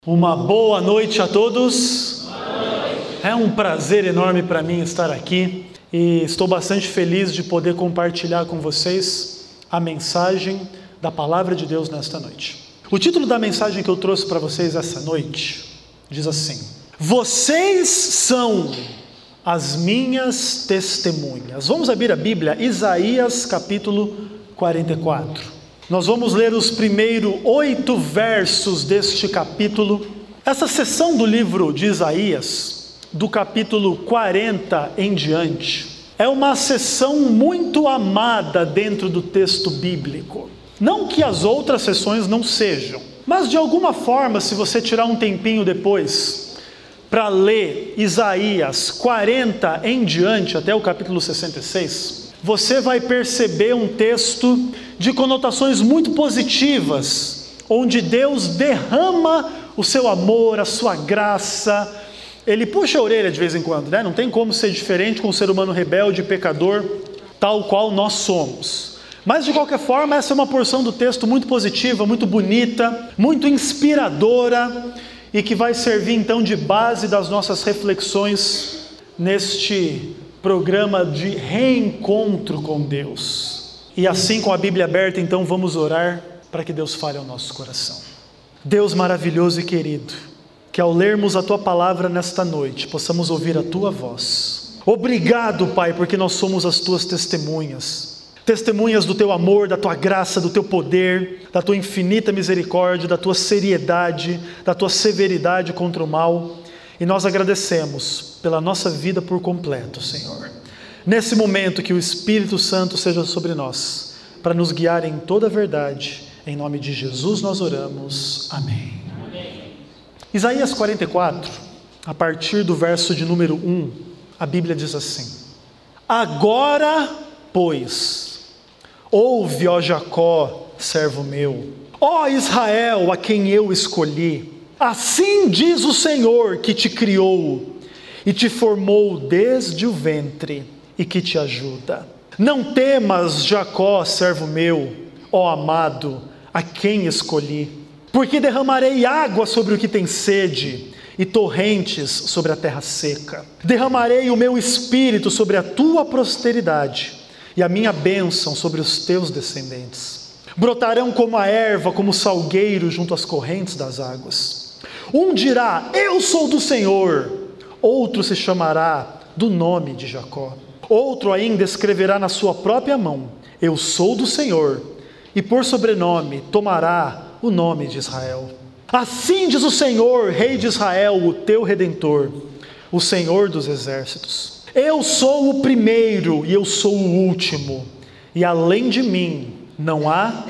Uma boa noite a todos. É um prazer enorme para mim estar aqui e estou bastante feliz de poder compartilhar com vocês a mensagem da Palavra de Deus nesta noite. O título da mensagem que eu trouxe para vocês essa noite diz assim: Vocês são as minhas testemunhas. Vamos abrir a Bíblia, Isaías capítulo 44. Nós vamos ler os primeiros 8 versos deste capítulo. Essa seção do livro de Isaías, do capítulo 40 em diante, é uma seção muito amada dentro do texto bíblico. Não que as outras seções não sejam, mas de alguma forma, se você tirar um tempinho depois para ler Isaías 40 em diante, até o capítulo 66, você vai perceber um texto de conotações muito positivas, onde Deus derrama o seu amor, a sua graça. Ele puxa a orelha de vez em quando, né? Não tem como ser diferente com o ser humano rebelde, pecador, tal qual nós somos. Mas de qualquer forma, essa é uma porção do texto muito positiva, muito bonita, muito inspiradora, e que vai servir então de base das nossas reflexões neste programa de reencontro com Deus. E assim, com a Bíblia aberta, então vamos orar para que Deus fale ao nosso coração. Deus maravilhoso e querido, que ao lermos a Tua palavra nesta noite, possamos ouvir a Tua voz. Obrigado, Pai, porque nós somos as Tuas testemunhas. Testemunhas do Teu amor, da Tua graça, do Teu poder, da Tua infinita misericórdia, da Tua seriedade, da Tua severidade contra o mal. E nós agradecemos pela nossa vida por completo, Senhor. Nesse momento que o Espírito Santo seja sobre nós, para nos guiar em toda a verdade. Em nome de Jesus nós oramos. Amém. Amém. Isaías 44, a partir do verso de número 1, a Bíblia diz assim: Agora, pois, ouve, ó Jacó, servo meu, ó Israel, a quem eu escolhi. Assim diz o Senhor que te criou e te formou desde o ventre e que te ajuda. Não temas, Jacó, servo meu, ó amado, a quem escolhi, porque derramarei água sobre o que tem sede e torrentes sobre a terra seca. Derramarei o meu espírito sobre a tua posteridade e a minha bênção sobre os teus descendentes. Brotarão como a erva, como o salgueiro junto às correntes das águas. Um dirá, eu sou do Senhor. Outro se chamará do nome de Jacó. Outro ainda escreverá na sua própria mão, eu sou do Senhor. E por sobrenome tomará o nome de Israel. Assim diz o Senhor, Rei de Israel, o teu Redentor, o Senhor dos exércitos. Eu sou o primeiro e eu sou o último, e além de mim não há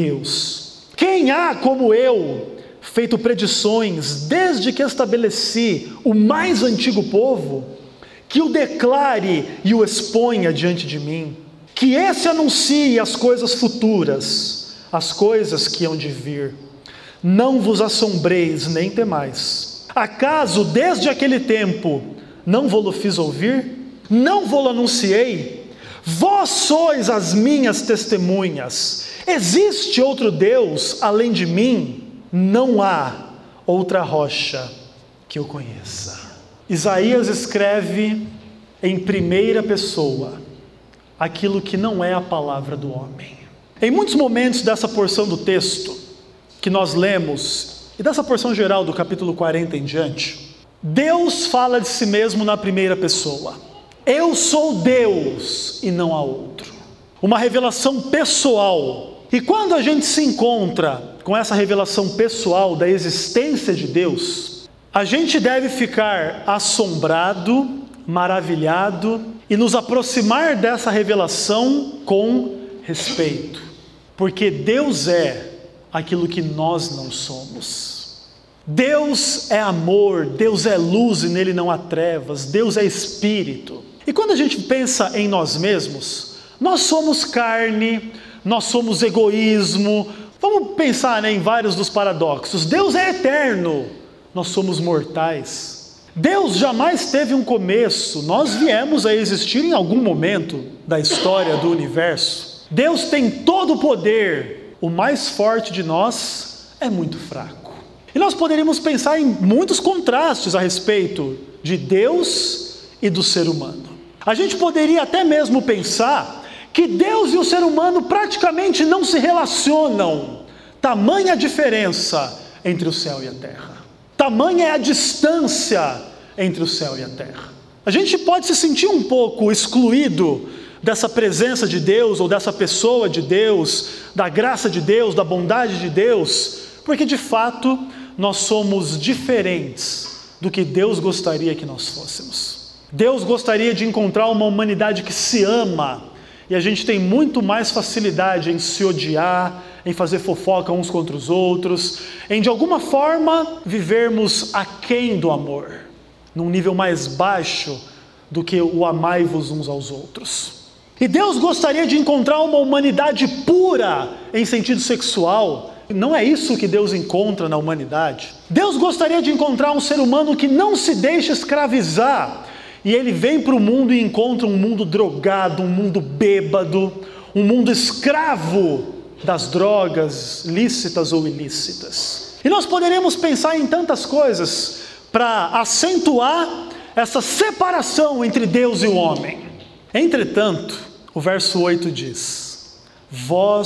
Deus. Quem há como eu, feito predições desde que estabeleci o mais antigo povo, que o declare e o exponha diante de mim, que esse anuncie as coisas futuras, as coisas que hão de vir. Não vos assombreis nem temais. Acaso desde aquele tempo não vou-lo fiz ouvir? Não vou-lo anunciei? Vós sois as minhas testemunhas. Existe outro Deus além de mim? Não há outra rocha que eu conheça. Isaías escreve em primeira pessoa aquilo que não é a palavra do homem. Em muitos momentos dessa porção do texto que nós lemos, e dessa porção geral do capítulo 40 em diante, Deus fala de si mesmo na primeira pessoa. Eu sou Deus e não há outro. Uma revelação pessoal. E quando a gente se encontra com essa revelação pessoal da existência de Deus, a gente deve ficar assombrado, maravilhado e nos aproximar dessa revelação com respeito, porque Deus é aquilo que nós não somos. Deus é amor, Deus é luz e nele não há trevas, Deus é espírito. E quando a gente pensa em nós mesmos, nós somos carne, nós somos egoísmo. Vamos pensar, em vários dos paradoxos. Deus é eterno, nós somos mortais. Deus jamais teve um começo, nós viemos a existir em algum momento da história do universo. Deus tem todo o poder, o mais forte de nós é muito fraco. E nós poderíamos pensar em muitos contrastes a respeito de Deus e do ser humano. A gente poderia até mesmo pensar que Deus e o ser humano praticamente não se relacionam. Tamanha a diferença entre o céu e a terra. Tamanha é a distância entre o céu e a terra. A gente pode se sentir um pouco excluído dessa presença de Deus, ou dessa pessoa de Deus, da graça de Deus, da bondade de Deus, porque de fato nós somos diferentes do que Deus gostaria que nós fôssemos. Deus gostaria de encontrar uma humanidade que se ama, e a gente tem muito mais facilidade em se odiar, em fazer fofoca uns contra os outros, em de alguma forma vivermos aquém do amor, num nível mais baixo do que o amai-vos uns aos outros. E Deus gostaria de encontrar uma humanidade pura em sentido sexual. Não é isso que Deus encontra na humanidade. Deus gostaria de encontrar um ser humano que não se deixa escravizar. E ele vem para o mundo e encontra um mundo drogado, um mundo bêbado, um mundo escravo das drogas lícitas ou ilícitas. E nós poderíamos pensar em tantas coisas para acentuar essa separação entre Deus e o homem. Entretanto, o verso 8 diz: vós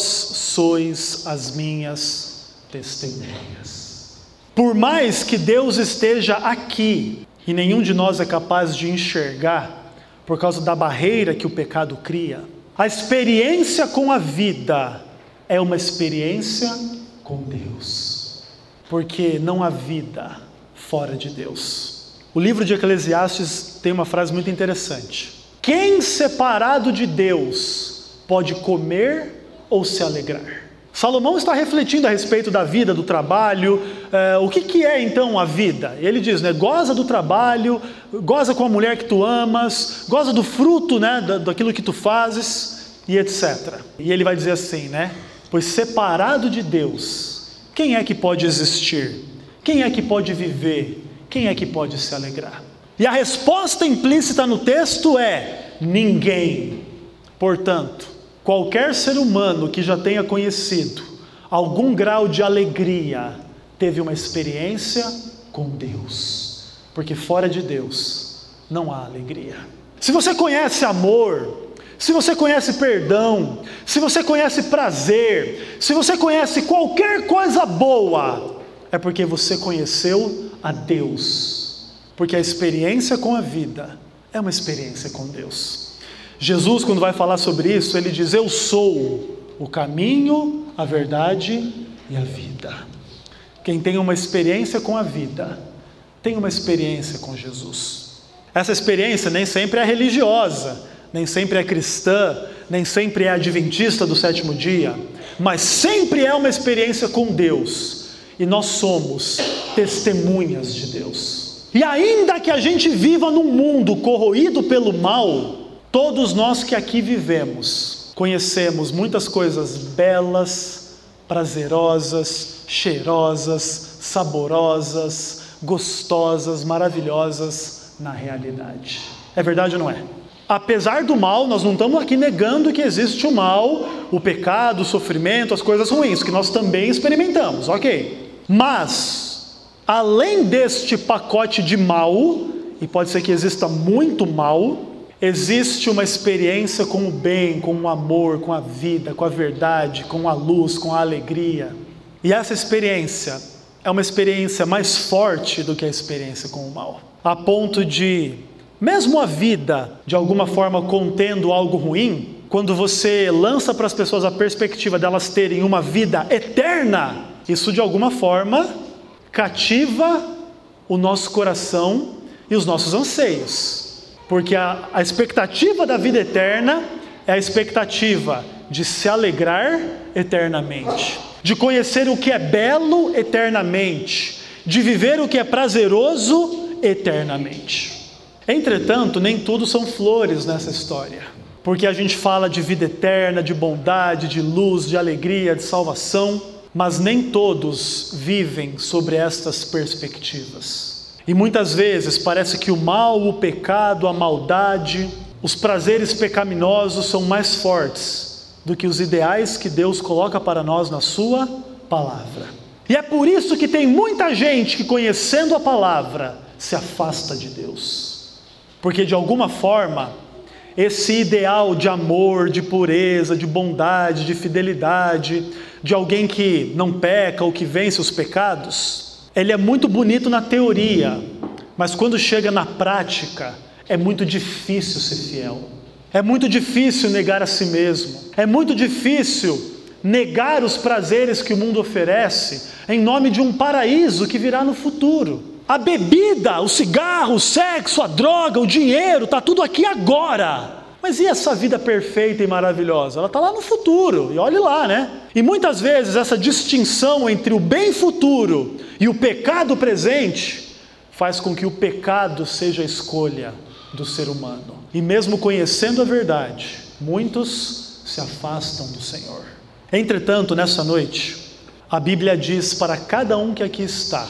sois as minhas testemunhas. Por mais que Deus esteja aqui, e nenhum de nós é capaz de enxergar, por causa da barreira que o pecado cria, a experiência com a vida é uma experiência com Deus, porque não há vida fora de Deus. O livro de Eclesiastes tem uma frase muito interessante: quem separado de Deus pode comer ou se alegrar? Salomão está refletindo a respeito da vida, do trabalho. O que é então a vida? Ele diz, goza do trabalho, goza com a mulher que tu amas, goza do fruto, daquilo que tu fazes, e etc. E ele vai dizer assim, pois separado de Deus, quem é que pode existir? Quem é que pode viver? Quem é que pode se alegrar? E a resposta implícita no texto é: ninguém. Portanto, qualquer ser humano que já tenha conhecido algum grau de alegria teve uma experiência com Deus, porque fora de Deus não há alegria. Se você conhece amor, se você conhece perdão, se você conhece prazer, se você conhece qualquer coisa boa, é porque você conheceu a Deus, porque a experiência com a vida é uma experiência com Deus. Jesus, quando vai falar sobre isso, ele diz: eu sou o caminho, a verdade e a vida. Quem tem uma experiência com a vida, tem uma experiência com Jesus. Essa experiência nem sempre é religiosa, nem sempre é cristã, nem sempre é adventista do sétimo dia, mas sempre é uma experiência com Deus. E nós somos testemunhas de Deus. E ainda que a gente viva num mundo corroído pelo mal, todos nós que aqui vivemos, conhecemos muitas coisas belas, prazerosas, cheirosas, saborosas, gostosas, maravilhosas na realidade. É verdade ou não é? Apesar do mal, nós não estamos aqui negando que existe o mal, o pecado, o sofrimento, as coisas ruins, que nós também experimentamos, ok? Mas, além deste pacote de mal, e pode ser que exista muito mal, existe uma experiência com o bem, com o amor, com a vida, com a verdade, com a luz, com a alegria. E essa experiência é uma experiência mais forte do que a experiência com o mal. A ponto de, mesmo a vida, de alguma forma contendo algo ruim, quando você lança para as pessoas a perspectiva delas terem uma vida eterna, isso de alguma forma cativa o nosso coração e os nossos anseios. Porque a expectativa da vida eterna é a expectativa de se alegrar eternamente, de conhecer o que é belo eternamente, de viver o que é prazeroso eternamente. Entretanto, nem tudo são flores nessa história, porque a gente fala de vida eterna, de bondade, de luz, de alegria, de salvação, mas nem todos vivem sobre estas perspectivas. E muitas vezes parece que o mal, o pecado, a maldade, os prazeres pecaminosos são mais fortes do que os ideais que Deus coloca para nós na sua palavra. E é por isso que tem muita gente que, conhecendo a palavra, se afasta de Deus. Porque de alguma forma, esse ideal de amor, de pureza, de bondade, de fidelidade, de alguém que não peca ou que vence os pecados, ele é muito bonito na teoria, mas quando chega na prática, é muito difícil ser fiel. É muito difícil negar a si mesmo. É muito difícil negar os prazeres que o mundo oferece em nome de um paraíso que virá no futuro. A bebida, o cigarro, o sexo, a droga, o dinheiro, está tudo aqui agora. Mas e essa vida perfeita e maravilhosa? Ela está lá no futuro, e olhe lá, né? E muitas vezes essa distinção entre o bem futuro e o pecado presente faz com que o pecado seja a escolha do ser humano. E mesmo conhecendo a verdade, muitos se afastam do Senhor. Entretanto, nessa noite, a Bíblia diz para cada um que aqui está: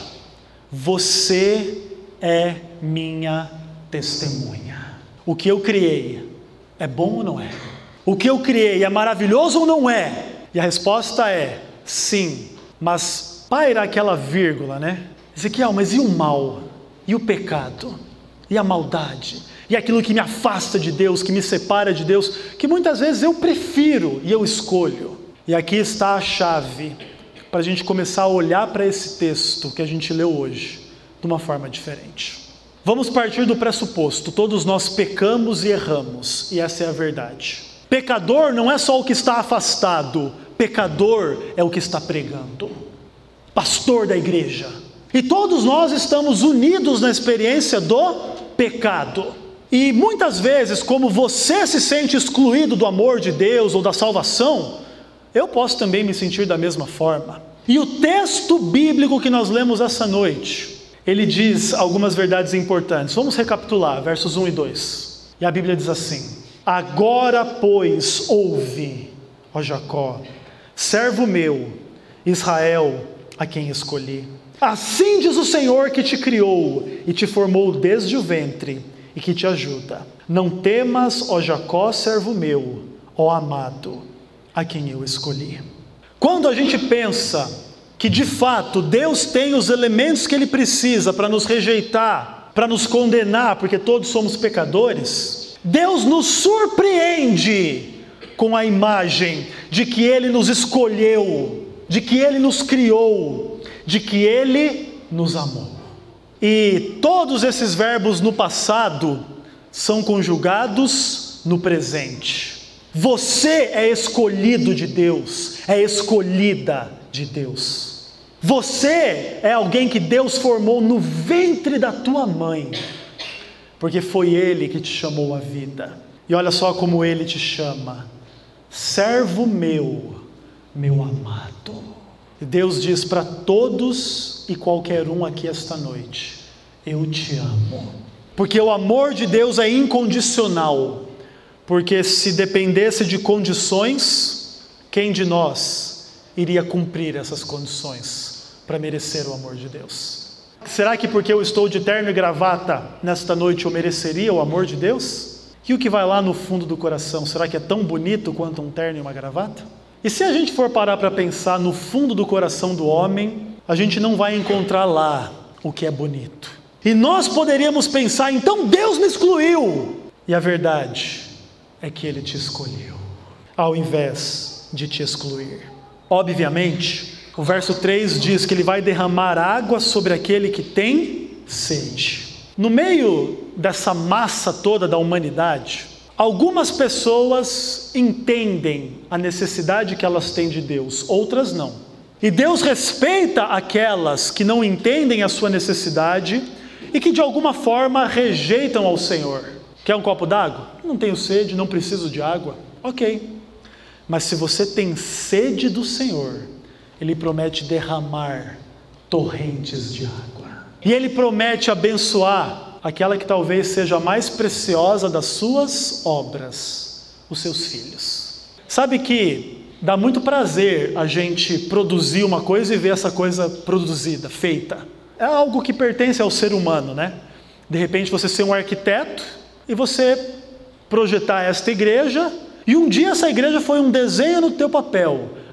você é minha testemunha. O que eu criei é bom ou não é? O que eu criei é maravilhoso ou não é? E a resposta é sim, mas paira aquela vírgula, né? Ezequiel, mas e o mal? E o pecado? E a maldade? E aquilo que me afasta de Deus, que me separa de Deus, que muitas vezes eu prefiro e eu escolho. E aqui está a chave para a gente começar a olhar para esse texto que a gente leu hoje de uma forma diferente. Vamos partir do pressuposto: todos nós pecamos e erramos, e essa é a verdade. Pecador não é só o que está afastado, pecador é o que está pregando, pastor da igreja. E todos nós estamos unidos na experiência do pecado. E muitas vezes, como você se sente excluído do amor de Deus ou da salvação, eu posso também me sentir da mesma forma. E o texto bíblico que nós lemos essa noite, ele diz algumas verdades importantes. Vamos recapitular, versos 1 e 2. E a Bíblia diz assim: agora, pois, ouve, ó Jacó, servo meu, Israel, a quem escolhi. Assim diz o Senhor que te criou e te formou desde o ventre e que te ajuda. Não temas, ó Jacó, servo meu, ó amado, a quem eu escolhi. Quando a gente pensa que de fato Deus tem os elementos que Ele precisa para nos rejeitar, para nos condenar, porque todos somos pecadores, Deus nos surpreende com a imagem de que Ele nos escolheu, de que Ele nos criou, de que Ele nos amou. E todos esses verbos no passado são conjugados no presente. Você é escolhido de Deus, é escolhida de Deus. Você é alguém que Deus formou no ventre da tua mãe, porque foi Ele que te chamou à vida. E olha só como Ele te chama: servo meu, meu amado. E Deus diz para todos e qualquer um aqui esta noite: eu te amo. Porque o amor de Deus é incondicional. Porque se dependesse de condições, quem de nós iria cumprir essas condições para merecer o amor de Deus? Será que porque eu estou de terno e gravata nesta noite eu mereceria o amor de Deus? E o que vai lá no fundo do coração, será que é tão bonito quanto um terno e uma gravata? E se a gente for parar para pensar no fundo do coração do homem, a gente não vai encontrar lá o que é bonito. E nós poderíamos pensar: então Deus me excluiu. E a verdade é que Ele te escolheu, ao invés de te excluir. Obviamente, o verso 3 diz que Ele vai derramar água sobre aquele que tem sede. No meio dessa massa toda da humanidade, algumas pessoas entendem a necessidade que elas têm de Deus, outras não. E Deus respeita aquelas que não entendem a sua necessidade e que de alguma forma rejeitam ao Senhor. Quer um copo d'água? Não tenho sede, não preciso de água. Ok. Mas se você tem sede do Senhor, Ele promete derramar torrentes de água. E Ele promete abençoar aquela que talvez seja a mais preciosa das suas obras, os seus filhos. Sabe que dá muito prazer a gente produzir uma coisa e ver essa coisa produzida, feita. É algo que pertence ao ser humano, né? De repente você ser um arquiteto e você projetar esta igreja, e um dia essa igreja foi um desenho no teu papel.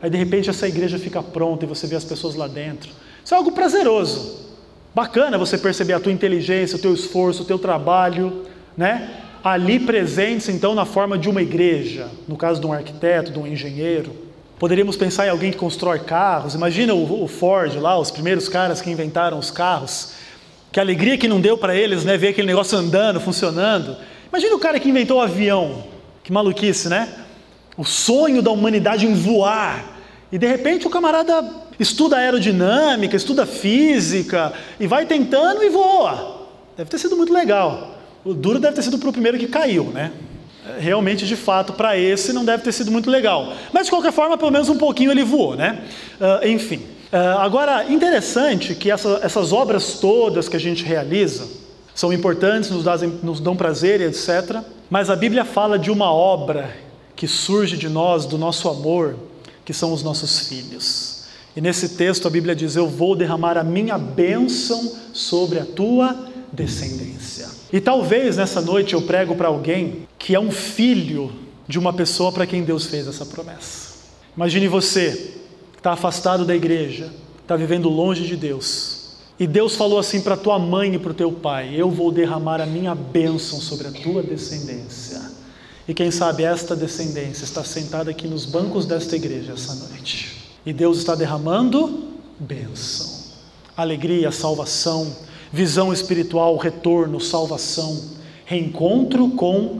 aí de repente essa igreja fica pronta e você vê as pessoas lá dentro. Isso é algo prazeroso, bacana você perceber a tua inteligência, o teu esforço, o teu trabalho, né? Ali presentes então na forma de uma igreja, no caso de um arquiteto, de um engenheiro. Poderíamos pensar em alguém que constrói carros. Imagina o Ford lá, os primeiros caras que inventaram os carros. Que alegria que não deu para eles, né? Ver aquele negócio andando, funcionando. Imagina o cara que inventou o avião. Que maluquice, né? O sonho da humanidade em voar. E de repente o camarada estuda aerodinâmica, estuda física e vai tentando e voa. Deve ter sido muito legal. O duro deve ter sido para o primeiro que caiu, né? Realmente, de fato, para esse não deve ter sido muito legal. Mas, de qualquer forma, pelo menos um pouquinho ele voou, né? Enfim. Agora, interessante que essas obras todas que a gente realiza são importantes, nos dão prazer e etc. Mas a Bíblia fala de uma obra que surge de nós, do nosso amor, que são os nossos filhos. E nesse texto a Bíblia diz: eu vou derramar a minha bênção sobre a tua descendência. E talvez nessa noite eu prego para alguém que é um filho de uma pessoa para quem Deus fez essa promessa. Imagine você, que está afastado da igreja, está vivendo longe de Deus, e Deus falou assim para tua mãe e para o teu pai: eu vou derramar a minha bênção sobre a tua descendência. E quem sabe esta descendência está sentada aqui nos bancos desta igreja essa noite, e Deus está derramando bênção, alegria, salvação, visão espiritual, retorno, salvação, reencontro com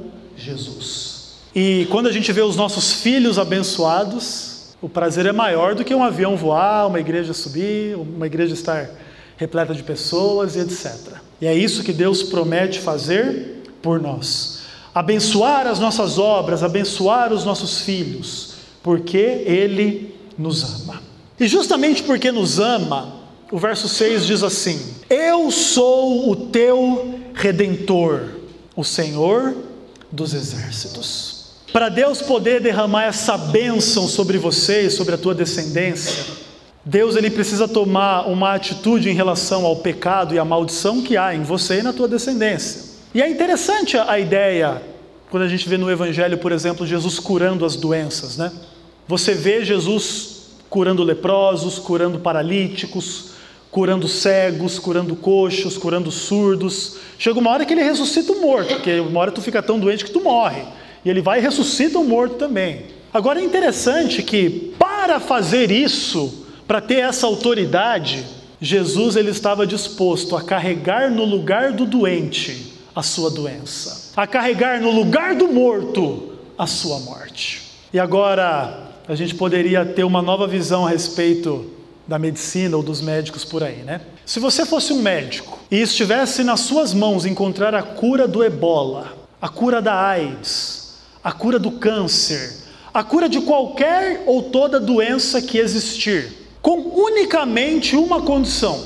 Jesus. E quando a gente vê os nossos filhos abençoados, o prazer é maior do que um avião voar, uma igreja subir, uma igreja estar repleta de pessoas e etc. E é isso que Deus promete fazer por nós. Abençoar as nossas obras, abençoar os nossos filhos, porque Ele nos ama. E justamente porque nos ama, o verso 6 diz assim: eu sou o teu Redentor, o Senhor dos exércitos. Para Deus poder derramar essa bênção sobre você e sobre a tua descendência, Deus ele precisa tomar uma atitude em relação ao pecado e à maldição que há em você e na tua descendência. E é interessante a ideia, quando a gente vê no Evangelho, por exemplo, Jesus curando as doenças, né? Você vê Jesus curando leprosos, curando paralíticos, curando cegos, curando coxos, curando surdos. Chega uma hora que ele ressuscita o morto, porque uma hora tu fica tão doente que tu morre. E ele vai e ressuscita o morto também. Agora é interessante que para fazer isso, para ter essa autoridade, Jesus ele estava disposto a carregar no lugar do doente a sua doença, a carregar no lugar do morto a sua morte. E agora a gente poderia ter uma nova visão a respeito da medicina ou dos médicos por aí, né? Se você fosse um médico e estivesse nas suas mãos encontrar a cura do ebola, a cura da AIDS, a cura do câncer, a cura de qualquer ou toda doença que existir, com unicamente uma condição: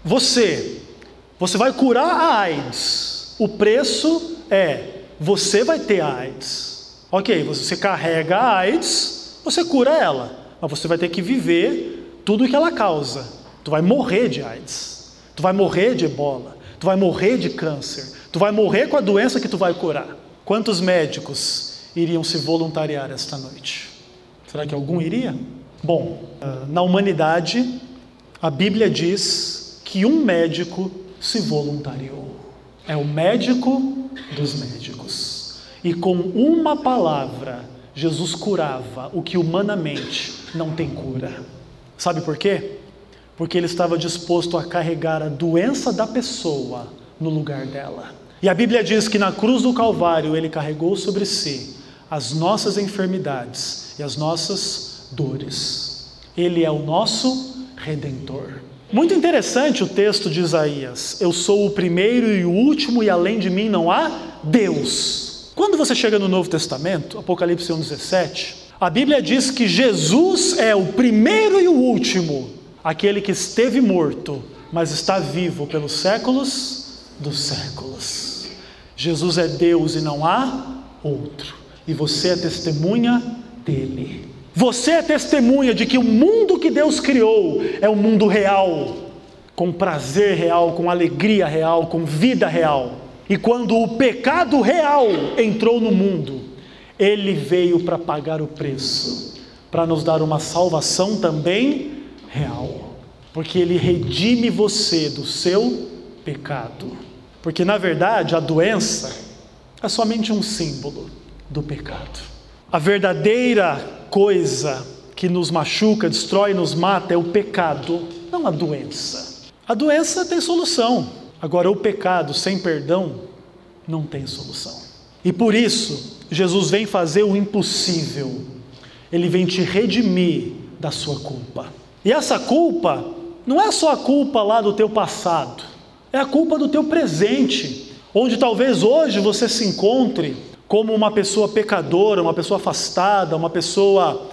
você vai curar a AIDS. O preço é: você vai ter a AIDS. Ok, você carrega a AIDS, você cura ela, mas você vai ter que viver tudo o que ela causa. Tu vai morrer de AIDS, tu vai morrer de ebola, tu vai morrer de câncer, tu vai morrer com a doença que tu vai curar. Quantos médicos iriam se voluntariar esta noite? Será que algum iria? Bom, na humanidade, a Bíblia diz que um médico se voluntariou. É o médico dos médicos. E com uma palavra, Jesus curava o que humanamente não tem cura. Sabe por quê? Porque ele estava disposto a carregar a doença da pessoa no lugar dela. E a Bíblia diz que na cruz do Calvário ele carregou sobre si as nossas enfermidades e as nossas dores. Ele é o nosso Redentor. Muito interessante o texto de Isaías: eu sou o primeiro e o último, e além de mim não há Deus. Quando você chega no Novo Testamento, Apocalipse 1:17, a Bíblia diz que Jesus é o primeiro e o último, aquele que esteve morto, mas está vivo pelos séculos dos séculos. Jesus é Deus e não há outro. E você é testemunha dele. Você é testemunha de que o mundo que Deus criou é um mundo real, com prazer real, com alegria real, com vida real. E quando o pecado real entrou no mundo, ele veio para pagar o preço, para nos dar uma salvação também real. Porque Ele redime você do seu pecado. Porque na verdade a doença é somente um símbolo do pecado. A verdadeira coisa que nos machuca, destrói e nos mata é o pecado, não a doença. A doença tem solução. Agora o pecado sem perdão não tem solução. E por isso Jesus vem fazer o impossível. Ele vem te redimir da sua culpa. E essa culpa não é só a culpa lá do teu passado, é a culpa do teu presente, onde talvez hoje você se encontre como uma pessoa pecadora, uma pessoa afastada, uma pessoa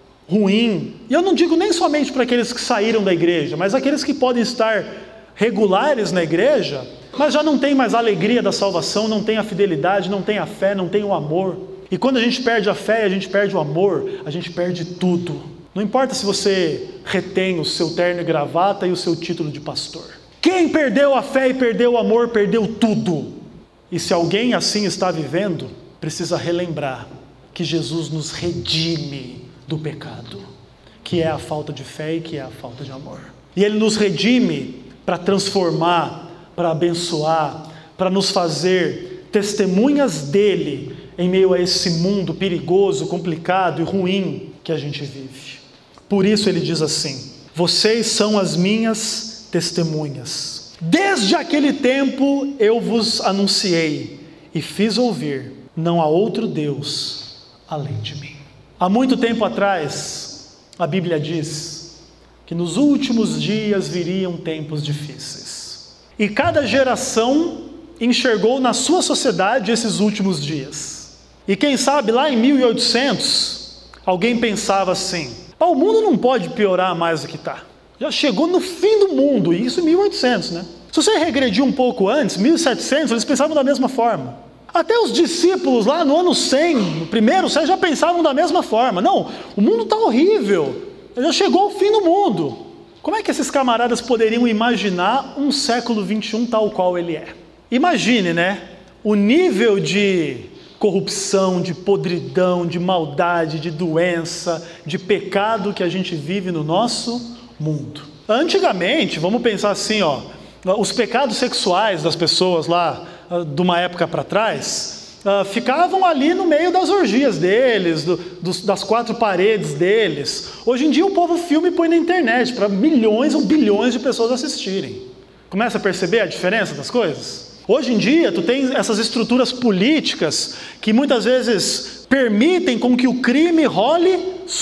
ruim. E eu não digo nem somente para aqueles que saíram da igreja, mas aqueles que podem estar regulares na igreja, mas já não tem mais a alegria da salvação, não tem a fidelidade, não tem a fé, não tem o amor. E quando a gente perde a fé, a gente perde o amor, a gente perde tudo. Não importa se você retém o seu terno e gravata e o seu título de pastor. Quem perdeu a fé e perdeu o amor, perdeu tudo. E se alguém assim está vivendo, precisa relembrar que Jesus nos redime do pecado, que é a falta de fé e que é a falta de amor. E Ele nos redime para transformar, para abençoar, para nos fazer testemunhas dEle em meio a esse mundo perigoso, complicado e ruim que a gente vive. Por isso Ele diz assim: vocês são as minhas testemunhas. Desde aquele tempo eu vos anunciei e fiz ouvir, não há outro Deus além de mim. Há muito tempo atrás, a Bíblia diz que nos últimos dias viriam tempos difíceis. E cada geração enxergou na sua sociedade esses últimos dias. E quem sabe lá em 1800, alguém pensava assim: o mundo não pode piorar mais do que está. Já chegou no fim do mundo, e isso em 1800, né? Se você regredir um pouco antes, 1700, eles pensavam da mesma forma. Até os discípulos lá no ano 100, no primeiro século, já pensavam da mesma forma. Não, o mundo está horrível, já chegou ao fim do mundo. Como é que esses camaradas poderiam imaginar um século 21 tal qual ele é? Imagine, né? O nível de corrupção, de podridão, de maldade, de doença, de pecado que a gente vive no nosso mundo. Antigamente, vamos pensar assim, os pecados sexuais das pessoas lá, de uma época para trás, ficavam ali no meio das orgias deles, das quatro paredes deles. Hoje em dia o povo filma e põe na internet para milhões ou bilhões de pessoas assistirem. Começa a perceber a diferença das coisas? Hoje em dia, tu tem essas estruturas políticas que muitas vezes permitem com que o crime role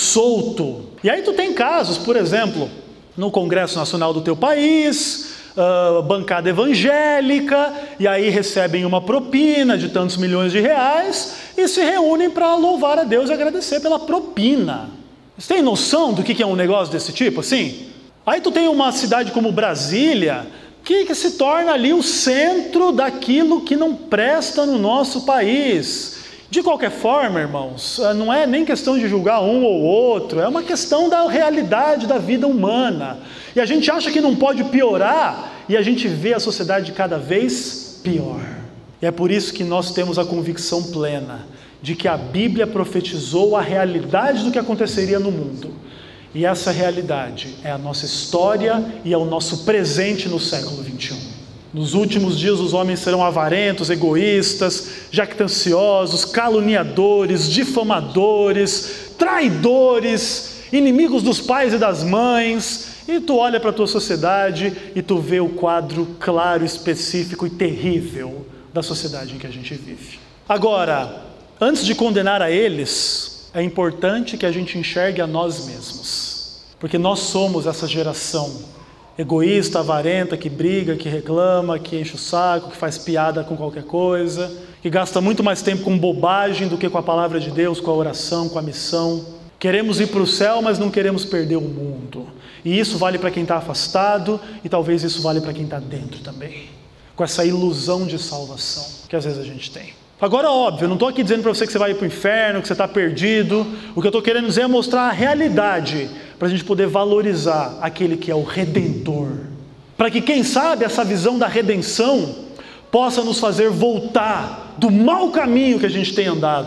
solto. E aí tu tem casos, por exemplo, no Congresso Nacional do teu país, bancada evangélica, e aí recebem uma propina de tantos milhões de reais e se reúnem para louvar a Deus e agradecer pela propina. Você tem noção do que é um negócio desse tipo assim? Aí tu tem uma cidade como Brasília, que se torna ali o centro daquilo que não presta no nosso país. De qualquer forma, irmãos, não é nem questão de julgar um ou outro, é uma questão da realidade da vida humana. E a gente acha que não pode piorar, e a gente vê a sociedade cada vez pior. E é por isso que nós temos a convicção plena de que a Bíblia profetizou a realidade do que aconteceria no mundo. E essa realidade é a nossa história e é o nosso presente no século 21. Nos últimos dias os homens serão avarentos, egoístas, jactanciosos, caluniadores, difamadores, traidores, inimigos dos pais e das mães. E tu olha para a tua sociedade e tu vê o quadro claro, específico e terrível da sociedade em que a gente vive. Agora, antes de condenar a eles, é importante que a gente enxergue a nós mesmos, porque nós somos essa geração egoísta, avarenta, que briga, que reclama, que enche o saco, que faz piada com qualquer coisa, que gasta muito mais tempo com bobagem do que com a palavra de Deus, com a oração, com a missão. Queremos ir para o céu, mas não queremos perder o mundo. E isso vale para quem está afastado, e talvez isso vale para quem está dentro também, com essa ilusão de salvação que às vezes a gente tem. Agora, óbvio, eu não estou aqui dizendo para você que você vai ir para o inferno, que você está perdido. O que eu estou querendo dizer é mostrar a realidade, para a gente poder valorizar aquele que é o Redentor. Para que, quem sabe, essa visão da redenção possa nos fazer voltar do mau caminho que a gente tem andado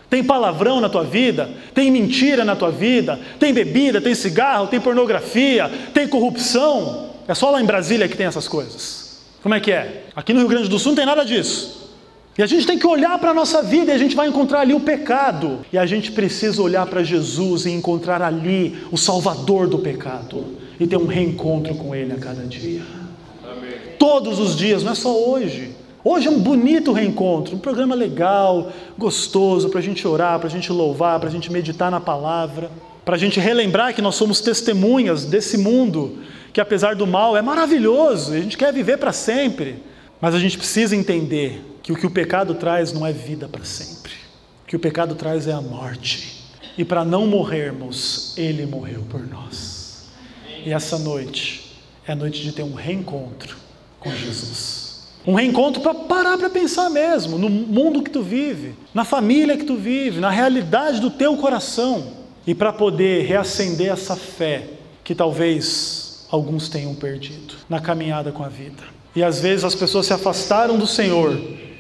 Tem palavrão na tua vida? Tem mentira na tua vida? Tem bebida, tem cigarro, tem pornografia, tem corrupção? É só lá em Brasília que tem essas coisas. Como é que é? Aqui no Rio Grande do Sul não tem nada disso. E a gente tem que olhar para a nossa vida e a gente vai encontrar ali o pecado. E a gente precisa olhar para Jesus e encontrar ali o Salvador do pecado. E ter um reencontro com Ele a cada dia. Amém. Todos os dias, não é só hoje. Hoje é um bonito reencontro, um programa legal, gostoso, para a gente orar, para a gente louvar, para a gente meditar na palavra, para a gente relembrar que nós somos testemunhas desse mundo, que apesar do mal é maravilhoso, e a gente quer viver para sempre. Mas a gente precisa entender que o pecado traz não é vida para sempre. O que o pecado traz é a morte. E para não morrermos, Ele morreu por nós. E essa noite é a noite de ter um reencontro com Jesus. Um reencontro para parar para pensar mesmo, no mundo que tu vive, na família que tu vive, na realidade do teu coração. E para poder reacender essa fé que talvez alguns tenham perdido na caminhada com a vida. E às vezes as pessoas se afastaram do Senhor.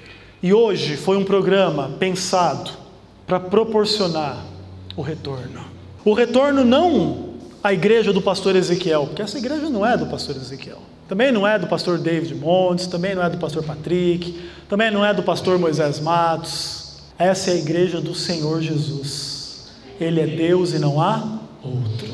E hoje foi um programa pensado para proporcionar o retorno. O retorno não à igreja do pastor Ezequiel, porque essa igreja não é do pastor Ezequiel. Também não é do pastor David Montes, também não é do pastor Patrick, também não é do pastor Moisés Matos. Essa é a igreja do Senhor Jesus. Ele é Deus e não há outro.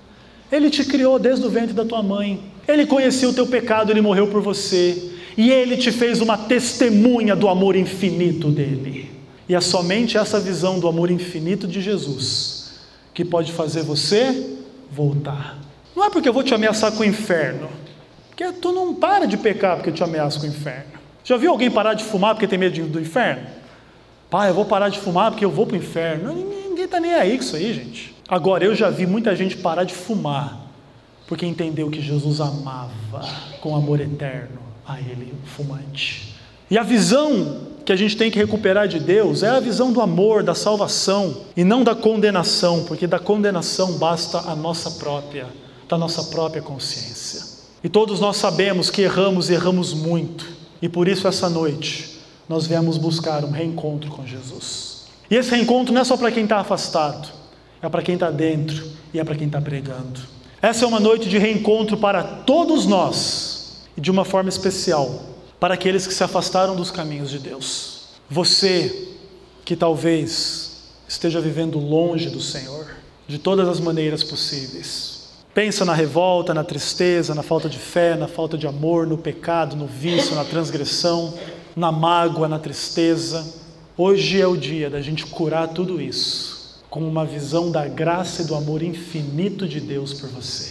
Ele te criou desde o ventre da tua mãe. Ele conheceu o teu pecado, Ele morreu por você. E Ele te fez uma testemunha do amor infinito dEle. E é somente essa visão do amor infinito de Jesus que pode fazer você voltar. Não é porque eu vou te ameaçar com o inferno. Porque tu não para de pecar porque eu te ameaço com o inferno. Já viu alguém parar de fumar porque tem medo do inferno? Pai, eu vou parar de fumar porque eu vou para o inferno. Ninguém está nem aí com isso aí, gente. Agora, eu já vi muita gente parar de fumar porque entendeu que Jesus amava com amor eterno a ele, o fumante. E a visão que a gente tem que recuperar de Deus é a visão do amor, da salvação, e não da condenação, porque da condenação basta a nossa própria, da nossa própria consciência. E todos nós sabemos que erramos e erramos muito. E por isso essa noite nós viemos buscar um reencontro com Jesus. E esse reencontro não é só para quem está afastado. É para quem está dentro e é para quem está pregando. Essa é uma noite de reencontro para todos nós. E de uma forma especial para aqueles que se afastaram dos caminhos de Deus. Você que talvez esteja vivendo longe do Senhor. De todas as maneiras possíveis. Pensa na revolta, na tristeza, na falta de fé, na falta de amor, no pecado, no vício, na transgressão, na mágoa, na tristeza. Hoje é o dia da gente curar tudo isso, com uma visão da graça e do amor infinito de Deus por você.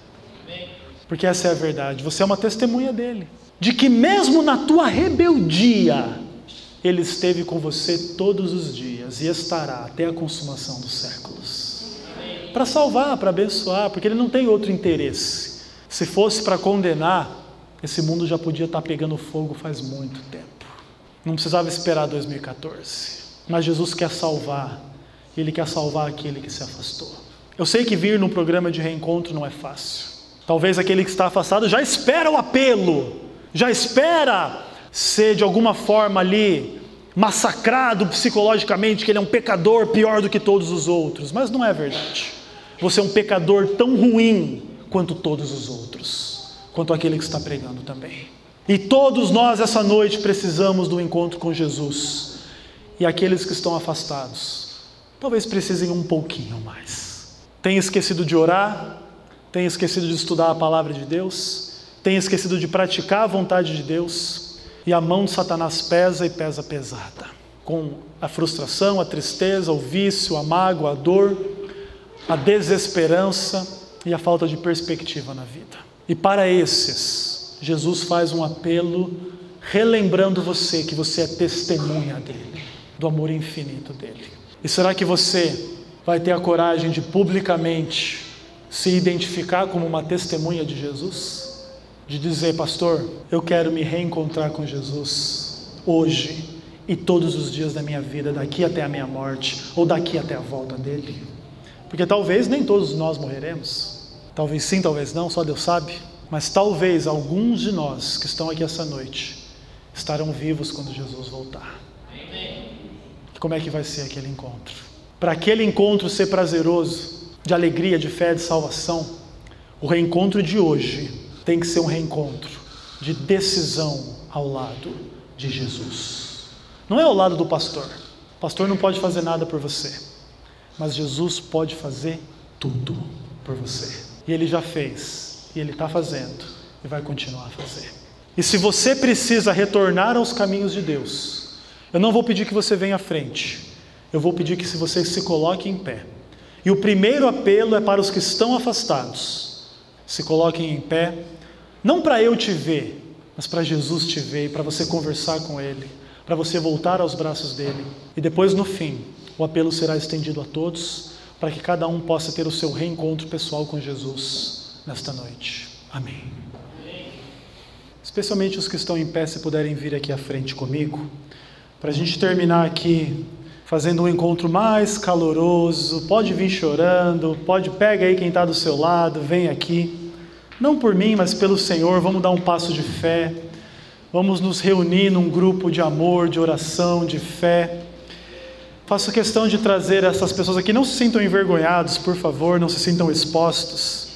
Porque essa é a verdade, você é uma testemunha dele. De que mesmo na tua rebeldia, Ele esteve com você todos os dias e estará até a consumação dos séculos. Para salvar, para abençoar, porque Ele não tem outro interesse. Se fosse para condenar, esse mundo já podia estar pegando fogo faz muito tempo. Não precisava esperar 2014. Mas Jesus quer salvar, e Ele quer salvar aquele que se afastou. Eu sei que vir num programa de reencontro não é fácil. Talvez aquele que está afastado já espera o apelo, já espera ser de alguma forma ali massacrado psicologicamente, que ele é um pecador pior do que todos os outros. Mas não é verdade. Você é um pecador tão ruim quanto todos os outros, quanto aquele que está pregando também. E todos nós essa noite precisamos do encontro com Jesus. E aqueles que estão afastados, talvez precisem um pouquinho mais. Tem esquecido de orar, tem esquecido de estudar a palavra de Deus, tem esquecido de praticar a vontade de Deus, e a mão de Satanás pesa e pesa pesada, com a frustração, a tristeza, o vício, a mágoa, a dor, a desesperança e a falta de perspectiva na vida. E para esses, Jesus faz um apelo, relembrando você que você é testemunha dele, do amor infinito dele. E será que você vai ter a coragem de publicamente se identificar como uma testemunha de Jesus? De dizer, pastor, eu quero me reencontrar com Jesus hoje e todos os dias da minha vida, daqui até a minha morte, ou daqui até a volta dele. Porque talvez nem todos nós morreremos. Talvez sim, talvez não, só Deus sabe. Mas talvez alguns de nós que estão aqui essa noite estarão vivos quando Jesus voltar. como é que vai ser aquele encontro. Para aquele encontro ser prazeroso, de alegria, de fé, de salvação, o reencontro de hoje tem que ser um reencontro de decisão ao lado de Jesus. Não é ao lado do pastor. O pastor não pode fazer nada por você, mas Jesus pode fazer tudo por você. E Ele já fez, e Ele está fazendo, e vai continuar a fazer. E se você precisa retornar aos caminhos de Deus, eu não vou pedir que você venha à frente, eu vou pedir que você se coloque em pé. E o primeiro apelo é para os que estão afastados. Se coloquem em pé, não para eu te ver, mas para Jesus te ver, e para você conversar com Ele, para você voltar aos braços dEle. E depois, no fim, o apelo será estendido a todos, para que cada um possa ter o seu reencontro pessoal com Jesus nesta noite. Amém. Especialmente os que estão em pé, se puderem vir aqui à frente comigo, para a gente terminar aqui fazendo um encontro mais caloroso. Pode vir chorando, pega aí quem está do seu lado, vem aqui. Não por mim, mas pelo Senhor. Vamos dar um passo de fé. Vamos nos reunir num grupo de amor, de oração, de fé. Faço questão de trazer essas pessoas aqui. Não se sintam envergonhados, por favor, não se sintam expostos.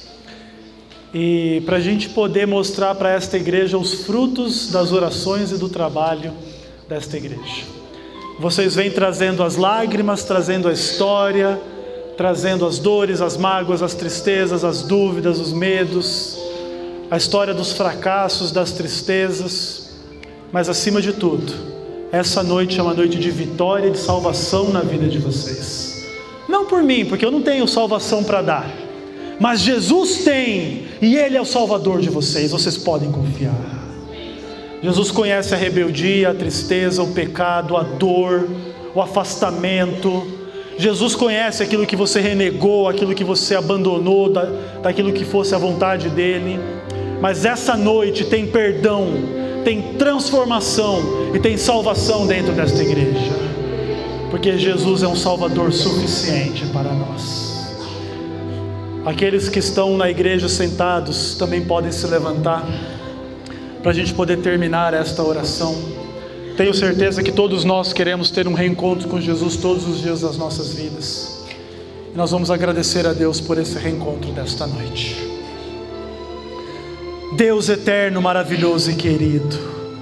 E para a gente poder mostrar para esta igreja os frutos das orações e do trabalho desta igreja. Vocês vêm trazendo as lágrimas, trazendo a história, trazendo as dores, as mágoas, as tristezas, as dúvidas, os medos, a história dos fracassos, das tristezas. Mas acima de tudo, essa noite é uma noite de vitória e de salvação na vida de vocês. Não por mim, porque eu não tenho salvação para dar, mas Jesus tem, e Ele é o Salvador de vocês podem confiar. Jesus conhece a rebeldia, a tristeza, o pecado, a dor, o afastamento. Jesus conhece aquilo que você renegou, aquilo que você abandonou, daquilo que fosse a vontade dEle. Mas essa noite tem perdão, tem transformação e tem salvação dentro desta igreja, porque Jesus é um Salvador suficiente para nós. Aqueles que estão na igreja sentados também podem se levantar para a gente poder terminar esta oração. Tenho certeza que todos nós queremos ter um reencontro com Jesus todos os dias das nossas vidas. E nós vamos agradecer a Deus por esse reencontro desta noite. Deus eterno, maravilhoso e querido,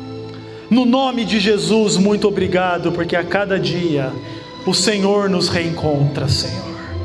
no nome de Jesus, muito obrigado, porque a cada dia o Senhor nos reencontra, Senhor.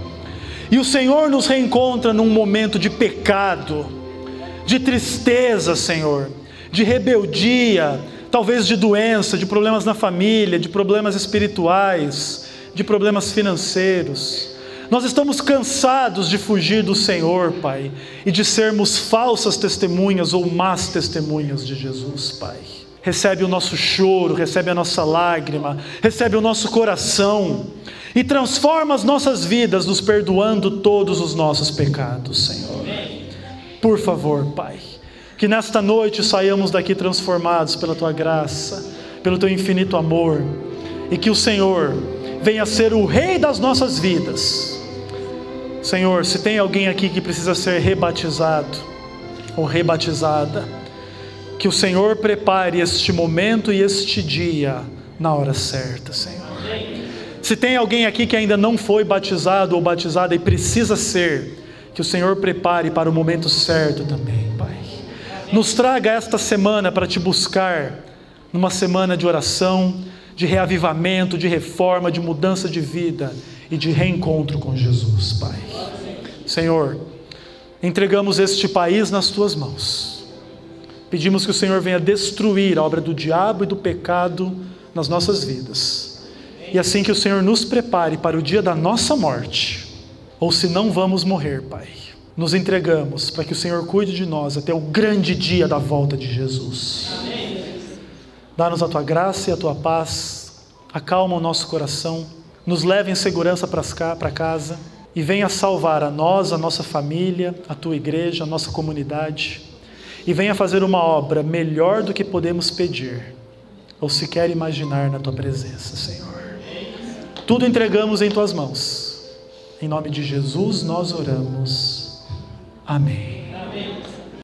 E o Senhor nos reencontra num momento de pecado, de tristeza, Senhor, de rebeldia, talvez de doença, de problemas na família, de problemas espirituais, de problemas financeiros. Nós estamos cansados de fugir do Senhor, Pai, e de sermos falsas testemunhas ou más testemunhas de Jesus, Pai. Recebe o nosso choro, recebe a nossa lágrima, recebe o nosso coração e transforma as nossas vidas, nos perdoando todos os nossos pecados, Senhor. Por favor, Pai, que nesta noite saiamos daqui transformados pela Tua graça, pelo Teu infinito amor, e que o Senhor venha ser o Rei das nossas vidas. Senhor, se tem alguém aqui que precisa ser rebatizado ou rebatizada, que o Senhor prepare este momento e este dia na hora certa, Senhor. Se tem alguém aqui que ainda não foi batizado ou batizada e precisa ser, que o Senhor prepare para o momento certo também, Pai. Nos traga esta semana para Te buscar, numa semana de oração, de reavivamento, de reforma, de mudança de vida e de reencontro com Jesus, Pai. Senhor, entregamos este país nas Tuas mãos. Pedimos que o Senhor venha destruir a obra do diabo e do pecado nas nossas vidas. E assim que o Senhor nos prepare para o dia da nossa morte, ou se não vamos morrer, Pai, nos entregamos para que o Senhor cuide de nós até o grande dia da volta de Jesus. Dá-nos a Tua graça e a Tua paz, acalma o nosso coração, nos leve em segurança para casa e venha salvar a nós, a nossa família, a Tua igreja, a nossa comunidade, e venha fazer uma obra melhor do que podemos pedir ou sequer imaginar na Tua presença, Senhor. Tudo entregamos em Tuas mãos. Em nome de Jesus nós oramos. Amém.